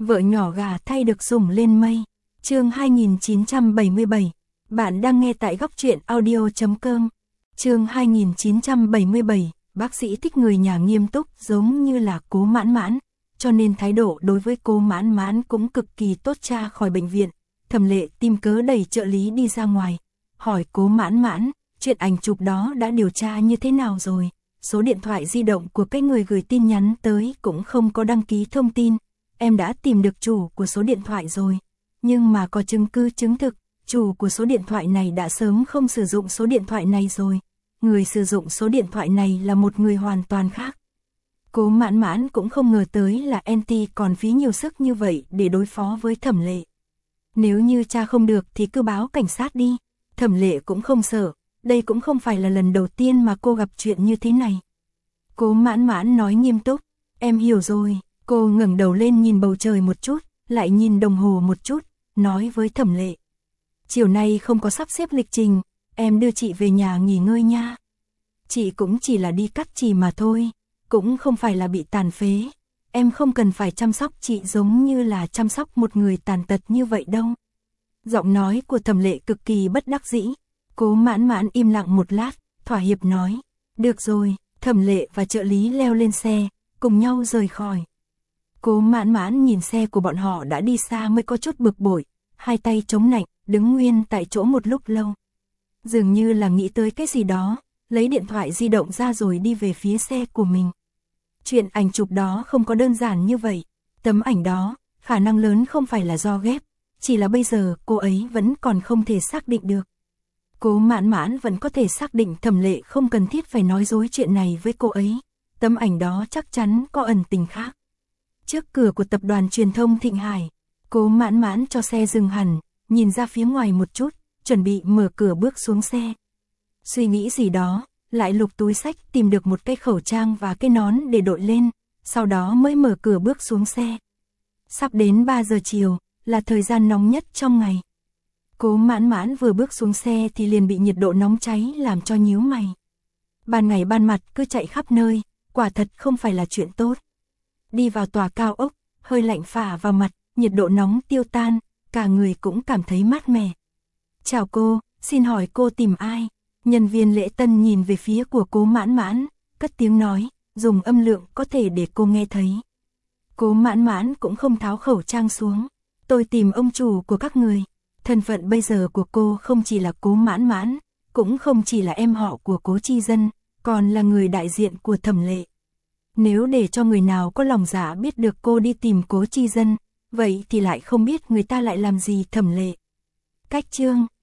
Vợ nhỏ gà thay được sủng lên mây. Chương 2977. Bạn đang nghe tại góc truyện audio.com. Chương 2977. Bác sĩ thích người nhà nghiêm túc giống như là Cố Mãn Mãn, cho nên thái độ đối với Cố Mãn Mãn cũng cực kỳ tốt. Cha khỏi bệnh viện, Thẩm Lệ tìm cớ đẩy trợ lý đi ra ngoài, hỏi Cố Mãn Mãn, chuyện ảnh chụp đó đã điều tra như thế nào rồi? Số điện thoại di động của cái người gửi tin nhắn tới cũng không có đăng ký thông tin. Em đã tìm được chủ của số điện thoại rồi, nhưng mà có chứng cứ chứng thực, chủ của số điện thoại này đã sớm không sử dụng số điện thoại này rồi. Người sử dụng số điện thoại này là một người hoàn toàn khác. Cố Mãn Mãn cũng không ngờ tới là Anty còn phí nhiều sức như vậy để đối phó với Thẩm Lệ. Nếu như tra không được thì cứ báo cảnh sát đi. Thẩm Lệ cũng không sợ, đây cũng không phải là lần đầu tiên mà cô gặp chuyện như thế này. Cố Mãn Mãn nói nghiêm túc, em hiểu rồi. Cô ngẩng đầu lên nhìn bầu trời một chút, lại nhìn đồng hồ một chút, nói với Thẩm Lệ. Chiều nay không có sắp xếp lịch trình, em đưa chị về nhà nghỉ ngơi nha. Chị cũng chỉ là đi cắt chì mà thôi, cũng không phải là bị tàn phế. Em không cần phải chăm sóc chị giống như là chăm sóc một người tàn tật như vậy đâu. Giọng nói của Thẩm Lệ cực kỳ bất đắc dĩ. Cố Mãn Mãn im lặng một lát, thỏa hiệp nói. Được rồi. Thẩm Lệ và trợ lý leo lên xe, cùng nhau rời khỏi. Cố Mãn Mãn nhìn xe của bọn họ đã đi xa mới có chút bực bội, hai tay chống nạnh, đứng nguyên tại chỗ một lúc lâu. Dường như là nghĩ tới cái gì đó, lấy điện thoại di động ra rồi đi về phía xe của mình. Chuyện ảnh chụp đó không có đơn giản như vậy, tấm ảnh đó, khả năng lớn không phải là do ghép, chỉ là bây giờ cô ấy vẫn còn không thể xác định được. Cố Mãn Mãn vẫn có thể xác định Thẩm Lệ không cần thiết phải nói dối chuyện này với cô ấy, tấm ảnh đó chắc chắn có ẩn tình khác. Trước cửa của tập đoàn truyền thông Thịnh Hải, Cố Mãn Mãn cho xe dừng hẳn, nhìn ra phía ngoài một chút, chuẩn bị mở cửa bước xuống xe. Suy nghĩ gì đó, lại lục túi xách tìm được một cái khẩu trang và cái nón để đội lên, sau đó mới mở cửa bước xuống xe. Sắp đến 3 giờ chiều, là thời gian nóng nhất trong ngày. Cố Mãn Mãn vừa bước xuống xe thì liền bị nhiệt độ nóng cháy làm cho nhíu mày. Ban ngày ban mặt cứ chạy khắp nơi, quả thật không phải là chuyện tốt. Đi vào tòa cao ốc, hơi lạnh phả vào mặt, nhiệt độ nóng tiêu tan, cả người cũng cảm thấy mát mẻ. Chào cô, xin hỏi cô tìm ai? Nhân viên lễ tân nhìn về phía của Cố Mãn Mãn, cất tiếng nói, dùng âm lượng có thể để cô nghe thấy. Cố Mãn Mãn cũng không tháo khẩu trang xuống. Tôi tìm ông chủ của các người. Thân phận bây giờ của cô không chỉ là Cố Mãn Mãn, cũng không chỉ là em họ của Cố Chi Dân, còn là người đại diện của Thẩm Lệ. Nếu để cho người nào có lòng dạ biết được cô đi tìm Cố Chi Dân, vậy thì lại không biết người ta lại làm gì Thẩm Lệ. Cách chương